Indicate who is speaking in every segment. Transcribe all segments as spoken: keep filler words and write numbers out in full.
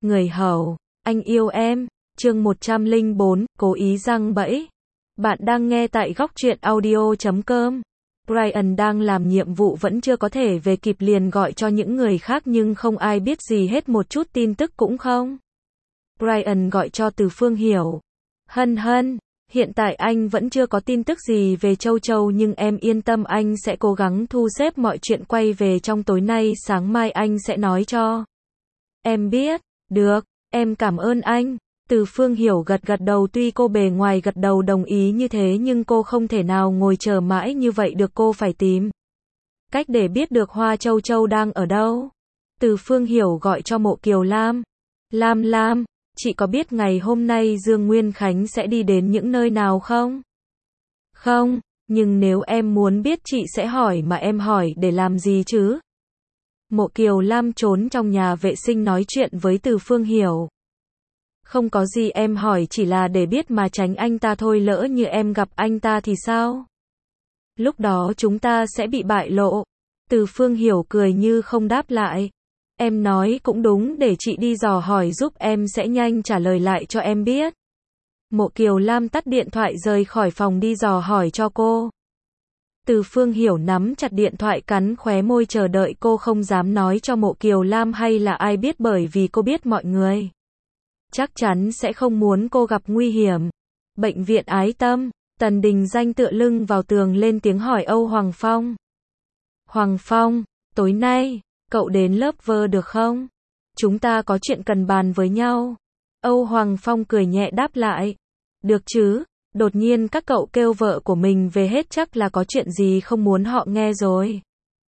Speaker 1: Người hầu, anh yêu em, chương một trăm lẻ bốn, cố ý giăng bẫy. Bạn đang nghe tại góc truyện audio chấm com. Brian đang làm nhiệm vụ vẫn chưa có thể về kịp liền gọi cho những người khác nhưng không ai biết gì hết, một chút tin tức cũng không. Brian gọi cho Từ Phương Hiểu. Hân hân, hiện tại anh vẫn chưa có tin tức gì về Châu Châu nhưng em yên tâm, anh sẽ cố gắng thu xếp mọi chuyện quay về trong tối nay, sáng mai anh sẽ nói cho em biết. Được, em cảm ơn anh. Từ Phương Hiểu gật gật đầu, tuy cô bề ngoài gật đầu đồng ý như thế nhưng cô không thể nào ngồi chờ mãi như vậy được, cô phải tìm cách để biết được Hoa Châu Châu đang ở đâu. Từ Phương Hiểu gọi cho Mộ Kiều Lam. Lam Lam, chị có biết ngày hôm nay Dương Nguyên Khánh sẽ đi đến những nơi nào không? Không, nhưng nếu em muốn biết chị sẽ hỏi, mà em hỏi để làm gì chứ? Mộ Kiều Lam trốn trong nhà vệ sinh nói chuyện với Từ Phương Hiểu. Không có gì, em hỏi chỉ là để biết mà tránh anh ta thôi, lỡ như em gặp anh ta thì sao? Lúc đó chúng ta sẽ bị bại lộ. Từ Phương Hiểu cười như không đáp lại. Em nói cũng đúng, để chị đi dò hỏi giúp, em sẽ nhanh trả lời lại cho em biết. Mộ Kiều Lam tắt điện thoại rời khỏi phòng đi dò hỏi cho cô. Từ Phương Hiểu nắm chặt điện thoại, cắn khóe môi chờ đợi, cô không dám nói cho Mộ Kiều Lam hay là ai biết, bởi vì cô biết mọi người chắc chắn sẽ không muốn cô gặp nguy hiểm. Bệnh viện Ái Tâm, Tần Đình Danh tựa lưng vào tường lên tiếng hỏi Âu Hoàng Phong. Hoàng Phong, tối nay, cậu đến lớp vơ được không? Chúng ta có chuyện cần bàn với nhau. Âu Hoàng Phong cười nhẹ đáp lại. Được chứ, đột nhiên các cậu kêu vợ của mình về hết, chắc là có chuyện gì không muốn họ nghe rồi.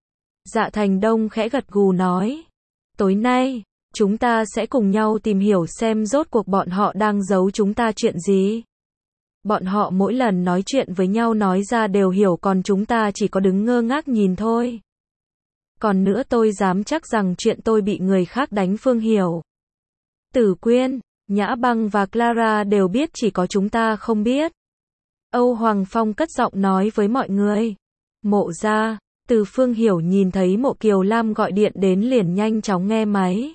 Speaker 1: Dạ Thành Đông khẽ gật gù nói. Tối nay, chúng ta sẽ cùng nhau tìm hiểu xem rốt cuộc bọn họ đang giấu chúng ta chuyện gì. Bọn họ mỗi lần nói chuyện với nhau nói ra đều hiểu, còn chúng ta chỉ có đứng ngơ ngác nhìn thôi. Còn nữa, tôi dám chắc rằng chuyện tôi bị người khác đánh, Phương Hiểu, Tử Quyên, Nhã Băng và Clara đều biết, chỉ có chúng ta không biết. Âu Hoàng Phong cất giọng nói với mọi người. Mộ gia. Từ Phương Hiểu nhìn thấy Mộ Kiều Lam gọi điện đến liền nhanh chóng nghe máy.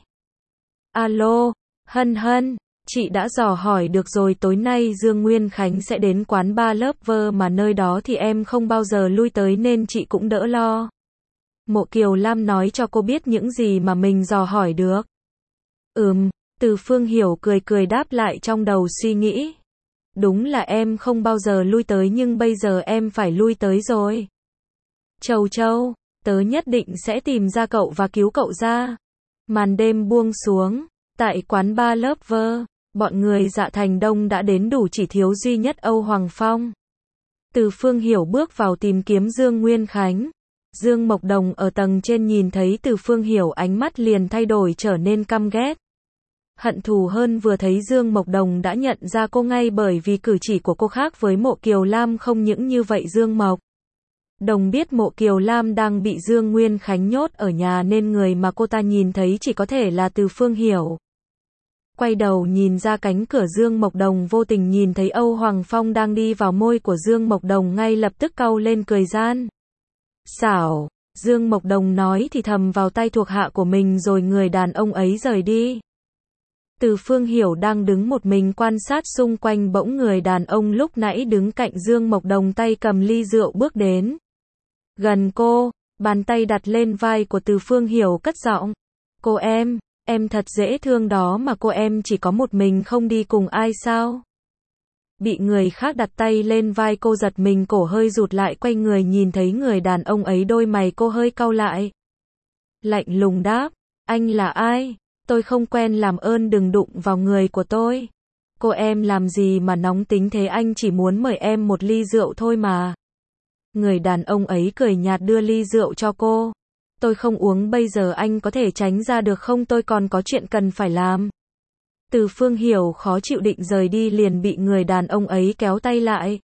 Speaker 1: Alo, Hân Hân, chị đã dò hỏi được rồi, tối nay Dương Nguyên Khánh sẽ đến quán bar lớp vơ, mà nơi đó thì em không bao giờ lui tới nên chị cũng đỡ lo. Mộ Kiều Lam nói cho cô biết những gì mà mình dò hỏi được. Ừm, Từ Phương Hiểu cười cười đáp lại, trong đầu suy nghĩ. Đúng là em không bao giờ lui tới nhưng bây giờ em phải lui tới rồi. Châu Châu, tớ nhất định sẽ tìm ra cậu và cứu cậu ra. Màn đêm buông xuống, tại quán bar lớp vơ, bọn người Dạ Thành Đông đã đến đủ, chỉ thiếu duy nhất Âu Hoàng Phong. Từ Phương Hiểu bước vào tìm kiếm Dương Nguyên Khánh. Dương Mộc Đồng ở tầng trên nhìn thấy Từ Phương Hiểu, ánh mắt liền thay đổi trở nên căm ghét. Hận thù hơn, vừa thấy Dương Mộc Đồng đã nhận ra cô ngay, bởi vì cử chỉ của cô khác với Mộ Kiều Lam. Không những như vậy, Dương Mộc Đồng biết Mộ Kiều Lam đang bị Dương Nguyên Khánh nhốt ở nhà nên người mà cô ta nhìn thấy chỉ có thể là Từ Phương Hiểu. Quay đầu nhìn ra cánh cửa, Dương Mộc Đồng vô tình nhìn thấy Âu Hoàng Phong đang đi vào, môi của Dương Mộc Đồng ngay lập tức cau lên cười gian xảo. Dương Mộc Đồng nói thì thầm vào tay thuộc hạ của mình rồi người đàn ông ấy rời đi. Từ Phương Hiểu đang đứng một mình quan sát xung quanh, bỗng người đàn ông lúc nãy đứng cạnh Dương Mộc Đồng tay cầm ly rượu bước đến gần cô, bàn tay đặt lên vai của Từ Phương Hiểu, cất giọng. Cô em, em thật dễ thương đó mà, cô em chỉ có một mình không đi cùng ai sao? Bị người khác đặt tay lên vai, cô giật mình, cổ hơi rụt lại, quay người nhìn thấy người đàn ông ấy, đôi mày cô hơi cau lại. Lạnh lùng đáp, anh là ai? Tôi không quen, làm ơn đừng đụng vào người của tôi. Cô em làm gì mà nóng tính thế, anh chỉ muốn mời em một ly rượu thôi mà. Người đàn ông ấy cười nhạt đưa ly rượu cho cô. Tôi không uống bây giờ, anh có thể tránh ra được không, tôi còn có chuyện cần phải làm. Từ Phương Hiểu khó chịu định rời đi liền bị người đàn ông ấy kéo tay lại.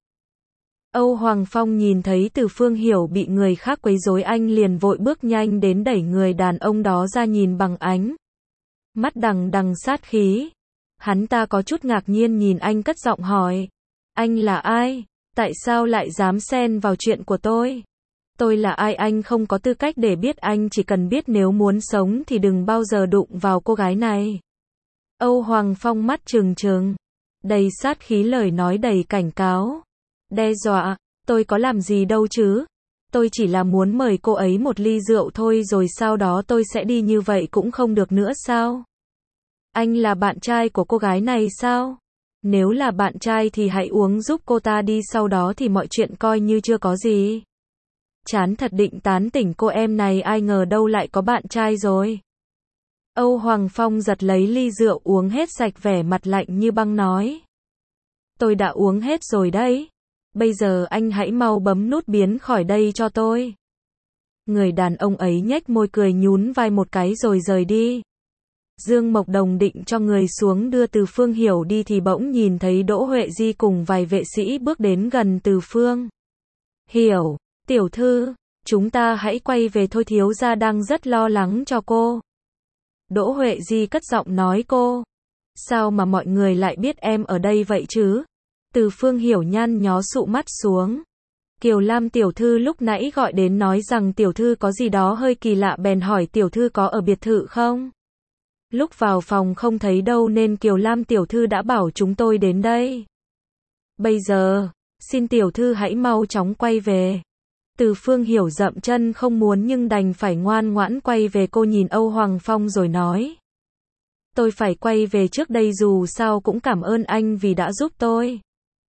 Speaker 1: Âu Hoàng Phong nhìn thấy Từ Phương Hiểu bị người khác quấy rối, anh liền vội bước nhanh đến đẩy người đàn ông đó ra, nhìn bằng ánh mắt đằng đằng sát khí. Hắn ta có chút ngạc nhiên nhìn anh, cất giọng hỏi. Anh là ai? Tại sao lại dám xen vào chuyện của tôi? Tôi là ai anh không có tư cách để biết, anh chỉ cần biết nếu muốn sống thì đừng bao giờ đụng vào cô gái này. Âu Hoàng Phong mắt trừng trừng, đầy sát khí, lời nói đầy cảnh cáo, đe dọa. Tôi có làm gì đâu chứ? Tôi chỉ là muốn mời cô ấy một ly rượu thôi rồi sau đó tôi sẽ đi, như vậy cũng không được nữa sao? Anh là bạn trai của cô gái này sao? Nếu là bạn trai thì hãy uống giúp cô ta đi, sau đó thì mọi chuyện coi như chưa có gì. Chán thật, định tán tỉnh cô em này, ai ngờ đâu lại có bạn trai rồi. Âu Hoàng Phong giật lấy ly rượu uống hết sạch, vẻ mặt lạnh như băng nói. Tôi đã uống hết rồi đấy. Bây giờ anh hãy mau bấm nút biến khỏi đây cho tôi. Người đàn ông ấy nhếch môi cười, nhún vai một cái rồi rời đi. Dương Mộc Đồng định cho người xuống đưa Từ Phương Hiểu đi thì bỗng nhìn thấy Đỗ Huệ Di cùng vài vệ sĩ bước đến gần Từ Phương Hiểu. Tiểu thư, chúng ta hãy quay về thôi, thiếu gia đang rất lo lắng cho cô. Đỗ Huệ Di cất giọng nói, cô. Sao mà mọi người lại biết em ở đây vậy chứ? Từ Phương Hiểu nhăn nhó sụ mắt xuống. Kiều Lam tiểu thư lúc nãy gọi đến nói rằng tiểu thư có gì đó hơi kỳ lạ, bèn hỏi tiểu thư có ở biệt thự không? Lúc vào phòng không thấy đâu nên Kiều Lam tiểu thư đã bảo chúng tôi đến đây. Bây giờ, xin tiểu thư hãy mau chóng quay về. Từ Phương Hiểu dậm chân không muốn nhưng đành phải ngoan ngoãn quay về. Cô nhìn Âu Hoàng Phong rồi nói. Tôi phải quay về trước đây, dù sao cũng cảm ơn anh vì đã giúp tôi.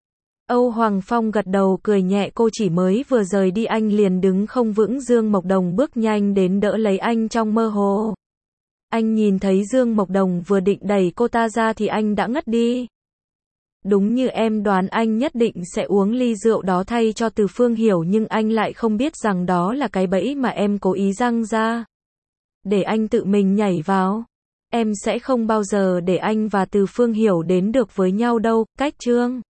Speaker 1: Âu Hoàng Phong gật đầu cười nhẹ, cô chỉ mới vừa rời đi anh liền đứng không vững. Dương Mộc Đồng bước nhanh đến đỡ lấy anh trong mơ hồ. Anh nhìn thấy Dương Mộc Đồng vừa định đẩy cô ta ra thì anh đã ngất đi. Đúng như em đoán, anh nhất định sẽ uống ly rượu đó thay cho Từ Phương Hiểu, nhưng anh lại không biết rằng đó là cái bẫy mà em cố ý răng ra. Để anh tự mình nhảy vào. Em sẽ không bao giờ để anh và Từ Phương Hiểu đến được với nhau đâu. Cách chương